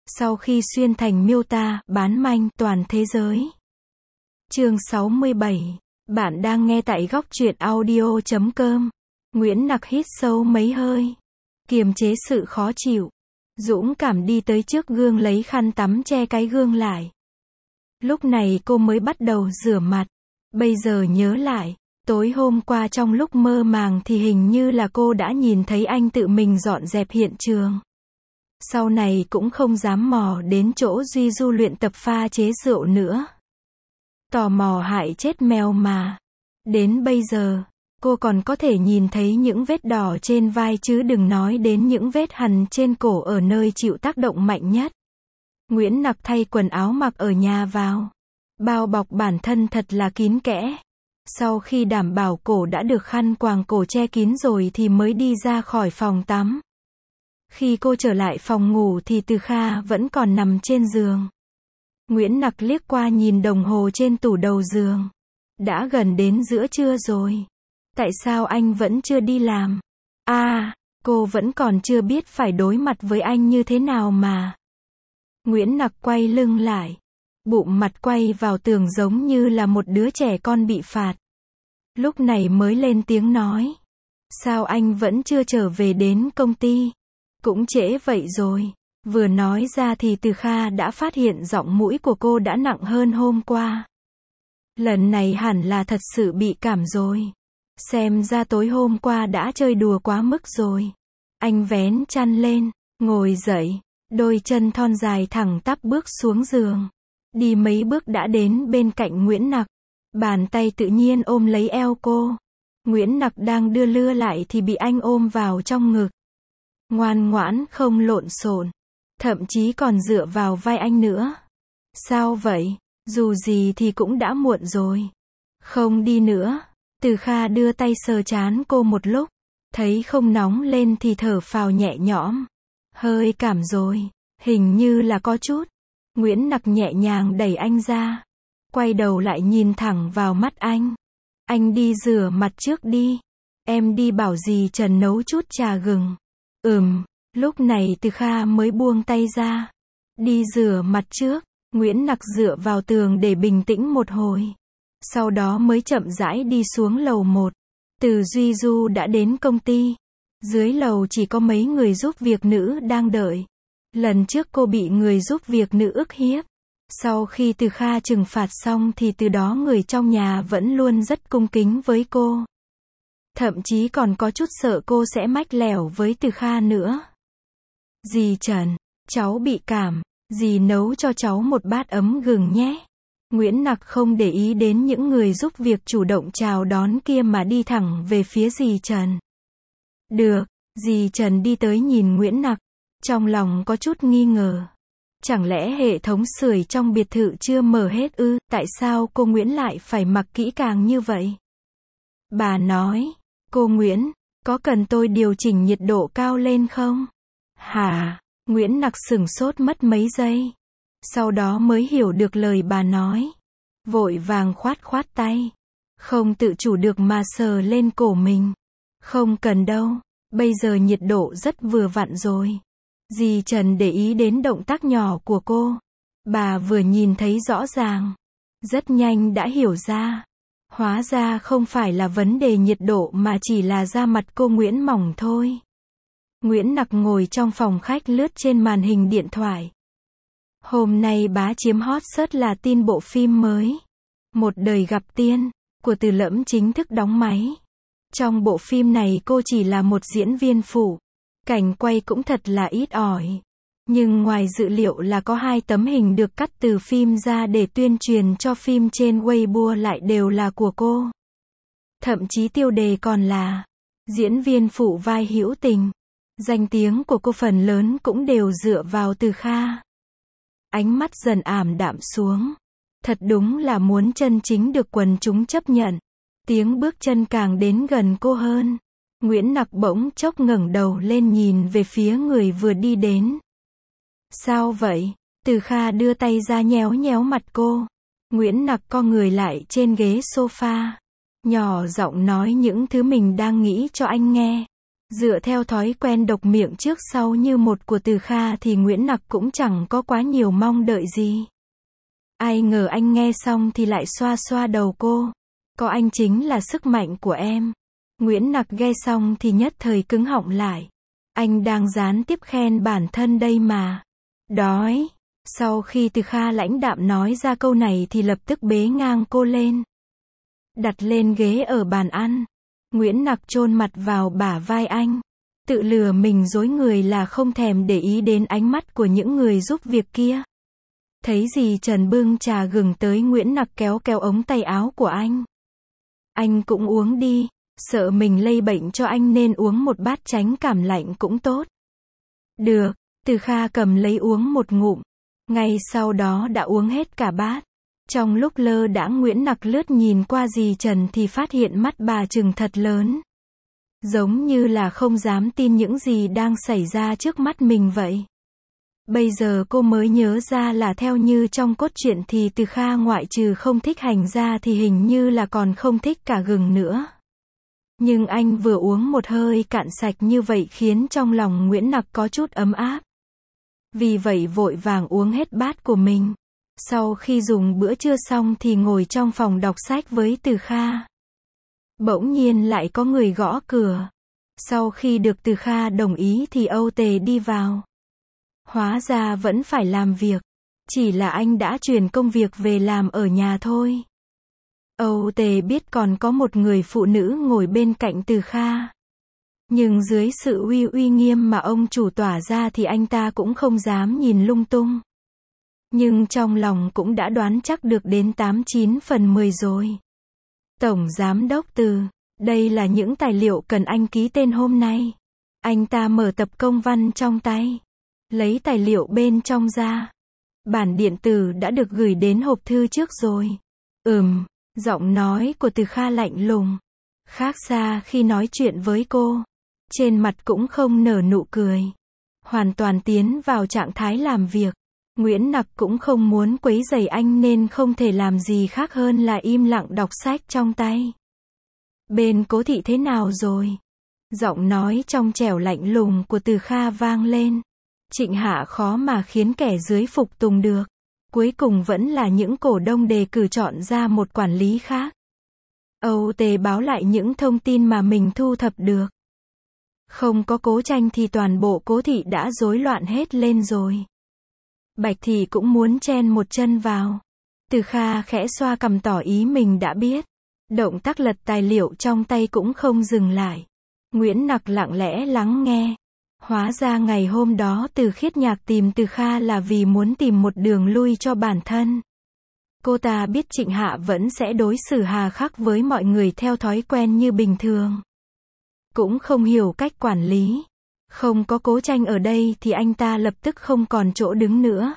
Sau khi xuyên thành miêu tả, bán manh toàn thế giới. Chương 67. Bạn đang nghe tại góc truyện audio.com. Nguyễn Nặc hít sâu mấy hơi, kiềm chế sự khó chịu, dũng cảm đi tới trước gương lấy khăn tắm che cái gương lại. Lúc này cô mới bắt đầu rửa mặt. Bây giờ nhớ lại, tối hôm qua trong lúc mơ màng thì hình như là cô đã nhìn thấy anh tự mình dọn dẹp hiện trường. Sau này cũng không dám mò đến chỗ Duy Du luyện tập pha chế rượu nữa. Tò mò hại chết mèo mà. Đến bây giờ, cô còn có thể nhìn thấy những vết đỏ trên vai chứ đừng nói đến những vết hằn trên cổ ở nơi chịu tác động mạnh nhất. Nguyễn Nặc thay quần áo mặc ở nhà vào. Bao bọc bản thân thật là kín kẽ. Sau khi đảm bảo cổ đã được khăn quàng cổ che kín rồi thì mới đi ra khỏi phòng tắm. Khi cô trở lại phòng ngủ thì Từ Kha vẫn còn nằm trên giường. Nguyễn Nặc liếc qua nhìn đồng hồ trên tủ đầu giường. Đã gần đến giữa trưa rồi. Tại sao anh vẫn chưa đi làm? Cô vẫn còn chưa biết phải đối mặt với anh như thế nào mà. Nguyễn Nặc quay lưng lại. Bụng mặt quay vào tường giống như là một đứa trẻ con bị phạt. Lúc này mới lên tiếng nói. Sao anh vẫn chưa trở về đến công ty? Cũng trễ vậy rồi. Vừa nói ra thì Từ Kha đã phát hiện giọng mũi của cô đã nặng hơn hôm qua. Lần này hẳn là thật sự bị cảm rồi. Xem ra tối hôm qua đã chơi đùa quá mức rồi. Anh vén chăn lên, ngồi dậy, đôi chân thon dài thẳng tắp bước xuống giường. Đi mấy bước đã đến bên cạnh Nguyễn Nặc. Bàn tay tự nhiên ôm lấy eo cô. Nguyễn Nặc đang đưa lưa lại thì bị anh ôm vào trong ngực. Ngoan ngoãn không lộn xộn, thậm chí còn dựa vào vai anh nữa. Sao vậy? Dù gì thì cũng đã muộn rồi. Không đi nữa. Từ Kha đưa tay sờ trán cô một lúc, thấy không nóng lên thì thở phào nhẹ nhõm. Hơi cảm rồi, hình như là có chút. Nguyễn Nặc nhẹ nhàng đẩy anh ra, quay đầu lại nhìn thẳng vào mắt anh. Anh đi rửa mặt trước đi. Em đi bảo dì Trần nấu chút trà gừng. Lúc này Từ Kha mới buông tay ra. Đi rửa mặt trước. Nguyễn Nặc dựa vào tường để bình tĩnh một hồi. Sau đó mới chậm rãi đi xuống lầu 1. Từ Duy Du đã đến công ty. Dưới lầu chỉ có mấy người giúp việc nữ đang đợi. Lần trước cô bị người giúp việc nữ ức hiếp. Sau khi Từ Kha trừng phạt xong thì từ đó người trong nhà vẫn luôn rất cung kính với cô. Thậm chí còn có chút sợ cô sẽ mách lẻo với Từ Kha nữa. Dì Trần, cháu bị cảm, dì nấu cho cháu một bát ấm gừng nhé. Nguyễn Nặc không để ý đến những người giúp việc chủ động chào đón kia mà đi thẳng về phía dì Trần. Được, dì Trần đi tới nhìn Nguyễn Nặc, trong lòng có chút nghi ngờ. Chẳng lẽ hệ thống sưởi trong biệt thự chưa mở hết ư? Tại sao cô Nguyễn lại phải mặc kỹ càng như vậy? Bà nói, cô Nguyễn, có cần tôi điều chỉnh nhiệt độ cao lên không? Hả? Nguyễn Nặc sửng sốt mất mấy giây. Sau đó mới hiểu được lời bà nói. Vội vàng khoát tay. Không tự chủ được mà sờ lên cổ mình. Không cần đâu, bây giờ nhiệt độ rất vừa vặn rồi. Dì Trần để ý đến động tác nhỏ của cô. Bà vừa nhìn thấy rõ ràng. Rất nhanh đã hiểu ra. Hóa ra không phải là vấn đề nhiệt độ mà chỉ là da mặt cô Nguyễn mỏng thôi. Nguyễn Nặc ngồi trong phòng khách lướt trên màn hình điện thoại. Hôm nay bá chiếm hot search là tin bộ phim mới. Một đời gặp tiên, của Từ Lẫm chính thức đóng máy. Trong bộ phim này cô chỉ là một diễn viên phụ. Cảnh quay cũng thật là ít ỏi. Nhưng ngoài dự liệu là có 2 tấm hình được cắt từ phim ra để tuyên truyền cho phim trên Weibo lại đều là của cô. Thậm chí tiêu đề còn là diễn viên phụ vai hữu tình. Danh tiếng của cô phần lớn cũng đều dựa vào Từ Kha. Ánh mắt dần ảm đạm xuống. Thật đúng là muốn chân chính được quần chúng chấp nhận. Tiếng bước chân càng đến gần cô hơn. Nguyễn Nặc bỗng chốc ngẩng đầu lên nhìn về phía người vừa đi đến. Sao vậy? Từ Kha đưa tay ra nhéo nhéo mặt cô. Nguyễn Nặc co người lại trên ghế sofa. Nhỏ giọng nói những thứ mình đang nghĩ cho anh nghe. Dựa theo thói quen độc miệng trước sau như một của Từ Kha thì Nguyễn Nặc cũng chẳng có quá nhiều mong đợi gì. Ai ngờ anh nghe xong thì lại xoa xoa đầu cô. Có anh chính là sức mạnh của em. Nguyễn Nặc nghe xong thì nhất thời cứng họng lại. Anh đang gián tiếp khen bản thân đây mà. Đói. Sau khi Từ Kha lãnh đạm nói ra câu này thì lập tức bế ngang cô lên. Đặt lên ghế ở bàn ăn. Nguyễn Nặc chôn mặt vào bả vai anh. Tự lừa mình dối người là không thèm để ý đến ánh mắt của những người giúp việc kia. Thấy dì Trần bưng trà gừng tới, Nguyễn Nặc kéo kéo ống tay áo của anh. Anh cũng uống đi, sợ mình lây bệnh cho anh nên uống một bát tránh cảm lạnh cũng tốt. Được, Từ Kha cầm lấy uống một ngụm. Ngay sau đó đã uống hết cả bát. Trong lúc lơ đãng Nguyễn Nặc lướt nhìn qua dì Trần thì phát hiện mắt bà trừng thật lớn. Giống như là không dám tin những gì đang xảy ra trước mắt mình vậy. Bây giờ cô mới nhớ ra là theo như trong cốt truyện thì Từ Kha ngoại trừ không thích hành ra thì hình như là còn không thích cả gừng nữa. Nhưng anh vừa uống một hơi cạn sạch như vậy khiến trong lòng Nguyễn Nặc có chút ấm áp. Vì vậy vội vàng uống hết bát của mình. Sau khi dùng bữa trưa xong thì ngồi trong phòng đọc sách với Từ Kha. Bỗng nhiên lại có người gõ cửa. Sau khi được Từ Kha đồng ý thì Âu Tề đi vào. Hóa ra vẫn phải làm việc. Chỉ là anh đã chuyển công việc về làm ở nhà thôi. Âu Tề biết còn có một người phụ nữ ngồi bên cạnh Từ Kha. Nhưng dưới sự uy nghiêm mà ông chủ tỏa ra thì anh ta cũng không dám nhìn lung tung. Nhưng trong lòng cũng đã đoán chắc được đến 89 phần 10 rồi. Tổng Giám đốc Từ, đây là những tài liệu cần anh ký tên hôm nay. Anh ta mở tập công văn trong tay. Lấy tài liệu bên trong ra. Bản điện tử đã được gửi đến hộp thư trước rồi. Giọng nói của Từ Kha lạnh lùng. Khác xa khi nói chuyện với cô. Trên mặt cũng không nở nụ cười. Hoàn toàn tiến vào trạng thái làm việc. Nguyễn Nặc cũng không muốn quấy rầy anh nên không thể làm gì khác hơn là im lặng đọc sách trong tay. Bên Cố thị thế nào rồi? Giọng nói trong trẻo lạnh lùng của Từ Kha vang lên. Trịnh Hạ khó mà khiến kẻ dưới phục tùng được. Cuối cùng vẫn là những cổ đông đề cử chọn ra một quản lý khác. Âu Tề báo lại những thông tin mà mình thu thập được. Không có Cố Tranh thì toàn bộ Cố thị đã rối loạn hết lên rồi. Bạch Thị cũng muốn chen một chân vào. Từ Kha khẽ xoa cằm tỏ ý mình đã biết. Động tác lật tài liệu trong tay cũng không dừng lại. Nguyễn Nặc lặng lẽ lắng nghe. Hóa ra ngày hôm đó Từ Khiết Nhạc tìm Từ Kha là vì muốn tìm một đường lui cho bản thân. Cô ta biết Trịnh Hạ vẫn sẽ đối xử hà khắc với mọi người theo thói quen như bình thường. Cũng không hiểu cách quản lý. Không có Cố Tranh ở đây thì anh ta lập tức không còn chỗ đứng nữa.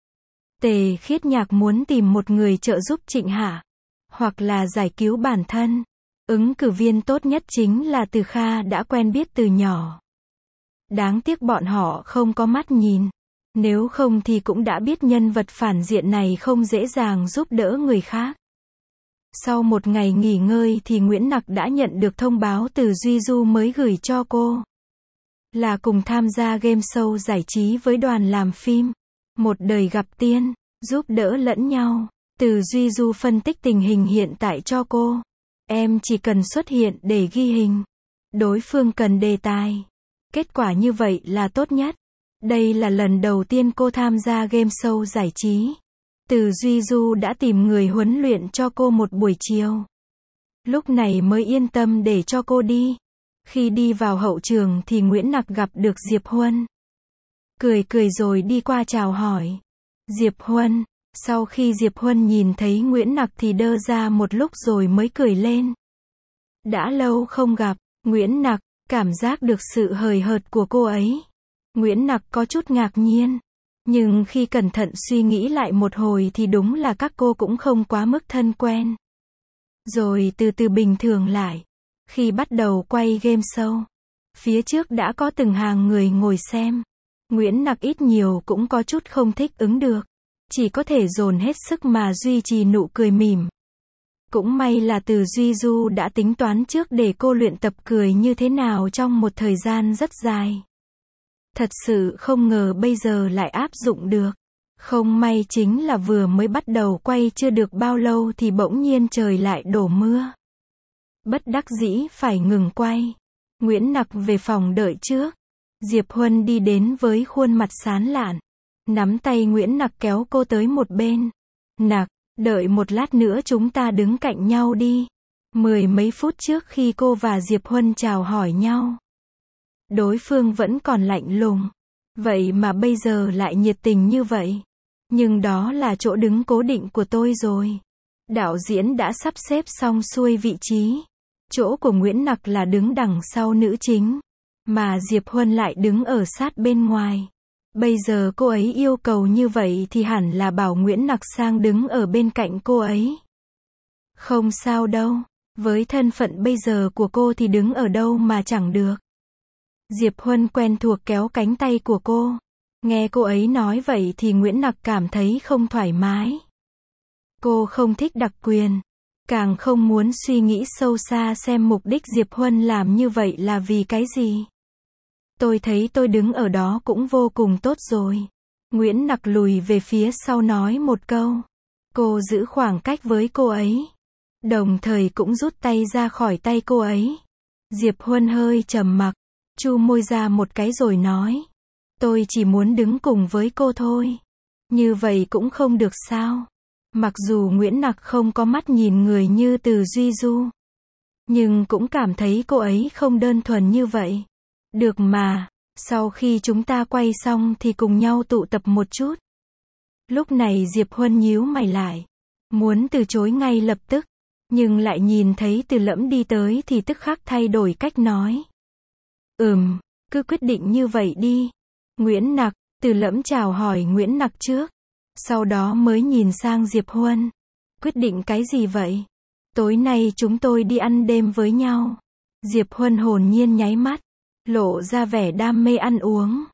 Tề Khiết Nhạc muốn tìm một người trợ giúp Trịnh Hạ. Hoặc là giải cứu bản thân. Ứng cử viên tốt nhất chính là Từ Kha đã quen biết từ nhỏ. Đáng tiếc bọn họ không có mắt nhìn. Nếu không thì cũng đã biết nhân vật phản diện này không dễ dàng giúp đỡ người khác. Sau một ngày nghỉ ngơi thì Nguyễn Nặc đã nhận được thông báo từ Duy Du mới gửi cho cô. Là cùng tham gia game show giải trí với đoàn làm phim. Một đời gặp tiên, giúp đỡ lẫn nhau. Từ Duy Du phân tích tình hình hiện tại cho cô. Em chỉ cần xuất hiện để ghi hình. Đối phương cần đề tài. Kết quả như vậy là tốt nhất. Đây là lần đầu tiên cô tham gia game show giải trí. Từ Duy Du đã tìm người huấn luyện cho cô một buổi chiều. Lúc này mới yên tâm để cho cô đi. Khi đi vào hậu trường thì Nguyễn Nặc gặp được Diệp Huân. Cười rồi đi qua chào hỏi. Diệp Huân. Sau khi Diệp Huân nhìn thấy Nguyễn Nặc thì đơ ra một lúc rồi mới cười lên. Đã lâu không gặp, Nguyễn Nặc, cảm giác được sự hời hợt của cô ấy. Nguyễn Nặc có chút ngạc nhiên. Nhưng khi cẩn thận suy nghĩ lại một hồi thì đúng là các cô cũng không quá mức thân quen. Rồi từ từ bình thường lại. Khi bắt đầu quay game show, phía trước đã có từng hàng người ngồi xem. Nguyễn Nặc ít nhiều cũng có chút không thích ứng được. Chỉ có thể dồn hết sức mà duy trì nụ cười mỉm. Cũng may là Từ Duy Du đã tính toán trước để cô luyện tập cười như thế nào trong một thời gian rất dài. Thật sự không ngờ bây giờ lại áp dụng được. Không may chính là vừa mới bắt đầu quay chưa được bao lâu thì bỗng nhiên trời lại đổ mưa. Bất đắc dĩ phải ngừng quay. Nguyễn Nặc về phòng đợi trước. Diệp Huân đi đến với khuôn mặt sán lạn. Nắm tay Nguyễn Nặc kéo cô tới một bên. Nặc, đợi một lát nữa chúng ta đứng cạnh nhau đi. Mười mấy phút trước khi cô và Diệp Huân chào hỏi nhau, đối phương vẫn còn lạnh lùng. Vậy mà bây giờ lại nhiệt tình như vậy. Nhưng đó là chỗ đứng cố định của tôi rồi. Đạo diễn đã sắp xếp xong xuôi vị trí. Chỗ của Nguyễn Nặc là đứng đằng sau nữ chính, mà Diệp Huân lại đứng ở sát bên ngoài. Bây giờ cô ấy yêu cầu như vậy thì hẳn là bảo Nguyễn Nặc sang đứng ở bên cạnh cô ấy. Không sao đâu, với thân phận bây giờ của cô thì đứng ở đâu mà chẳng được. Diệp Huân quen thuộc kéo cánh tay của cô. Nghe cô ấy nói vậy thì Nguyễn Nặc cảm thấy không thoải mái. Cô không thích đặc quyền, càng không muốn suy nghĩ sâu xa xem mục đích Diệp Huân làm như vậy là vì cái gì. Tôi thấy tôi đứng ở đó cũng vô cùng tốt rồi. Nguyễn Nặc lùi về phía sau nói một câu. Cô giữ khoảng cách với cô ấy, đồng thời cũng rút tay ra khỏi tay cô ấy. Diệp Huân hơi trầm mặc, chu môi ra một cái rồi nói. Tôi chỉ muốn đứng cùng với cô thôi. Như vậy cũng không được sao? Mặc dù Nguyễn Nặc không có mắt nhìn người như Từ Duy Du, nhưng cũng cảm thấy cô ấy không đơn thuần như vậy. Được mà, sau khi chúng ta quay xong thì cùng nhau tụ tập một chút. Lúc này Diệp Huân nhíu mày lại, muốn từ chối ngay lập tức, nhưng lại nhìn thấy Từ Lẫm đi tới thì tức khắc thay đổi cách nói. Cứ quyết định như vậy đi. Nguyễn Nặc, Từ Lẫm chào hỏi Nguyễn Nặc trước, sau đó mới nhìn sang Diệp Huân. Quyết định cái gì vậy? Tối nay chúng tôi đi ăn đêm với nhau. Diệp Huân hồn nhiên nháy mắt, lộ ra vẻ đam mê ăn uống.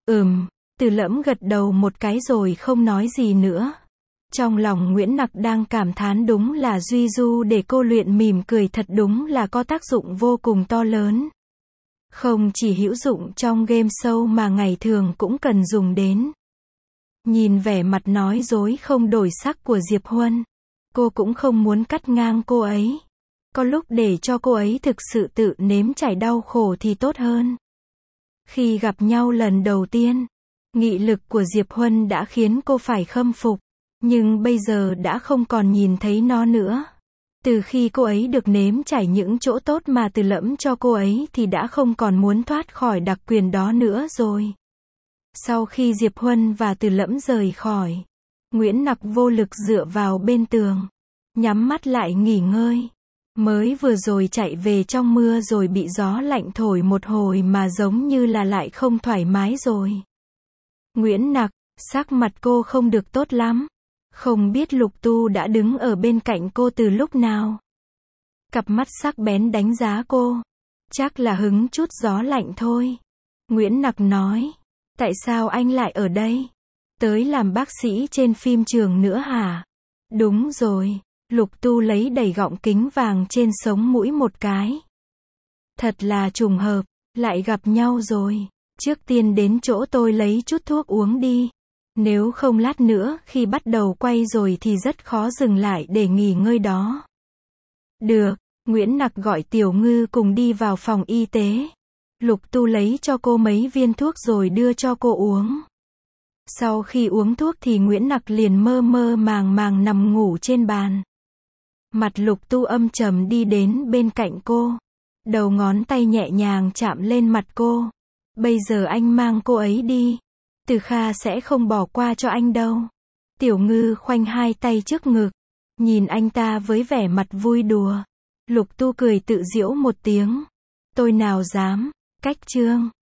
Từ Lẫm gật đầu một cái rồi không nói gì nữa. Trong lòng Nguyễn Nặc đang cảm thán đúng là Duy Du để cô luyện mỉm cười thật đúng là có tác dụng vô cùng to lớn. Không chỉ hữu dụng trong game show mà ngày thường cũng cần dùng đến. Nhìn vẻ mặt nói dối không đổi sắc của Diệp Huân, cô cũng không muốn cắt ngang cô ấy. Có lúc để cho cô ấy thực sự tự nếm trải đau khổ thì tốt hơn. Khi gặp nhau lần đầu tiên, nghị lực của Diệp Huân đã khiến cô phải khâm phục, nhưng bây giờ đã không còn nhìn thấy nó nữa. Từ khi cô ấy được nếm trải những chỗ tốt mà Từ Lẫm cho cô ấy thì đã không còn muốn thoát khỏi đặc quyền đó nữa rồi. Sau khi Diệp Huân và Từ Lẫm rời khỏi, Nguyễn Nặc vô lực dựa vào bên tường, nhắm mắt lại nghỉ ngơi. Mới vừa rồi chạy về trong mưa rồi bị gió lạnh thổi một hồi mà giống như là lại không thoải mái rồi. Nguyễn Nặc, sắc mặt cô không được tốt lắm. Không biết Lục Tu đã đứng ở bên cạnh cô từ lúc nào. Cặp mắt sắc bén đánh giá cô. Chắc là hứng chút gió lạnh thôi. Nguyễn Nặc nói. Tại sao anh lại ở đây? Tới làm bác sĩ trên phim trường nữa hả? Đúng rồi. Lục Tu lấy đẩy gọng kính vàng trên sống mũi một cái. Thật là trùng hợp, lại gặp nhau rồi. Trước tiên đến chỗ tôi lấy chút thuốc uống đi. Nếu không lát nữa khi bắt đầu quay rồi thì rất khó dừng lại để nghỉ ngơi đó. Được, Nguyễn Nặc gọi Tiểu Ngư cùng đi vào phòng y tế. Lục Tu lấy cho cô mấy viên thuốc rồi đưa cho cô uống. Sau khi uống thuốc thì Nguyễn Nặc liền mơ mơ màng màng nằm ngủ trên bàn. Mặt Lục Tu âm trầm đi đến bên cạnh cô. Đầu ngón tay nhẹ nhàng chạm lên mặt cô. Bây giờ anh mang cô ấy đi. Từ Kha sẽ không bỏ qua cho anh đâu. Tiểu Ngư khoanh hai tay trước ngực, nhìn anh ta với vẻ mặt vui đùa. Lục Tu cười tự giễu một tiếng. Tôi nào dám, cách chương.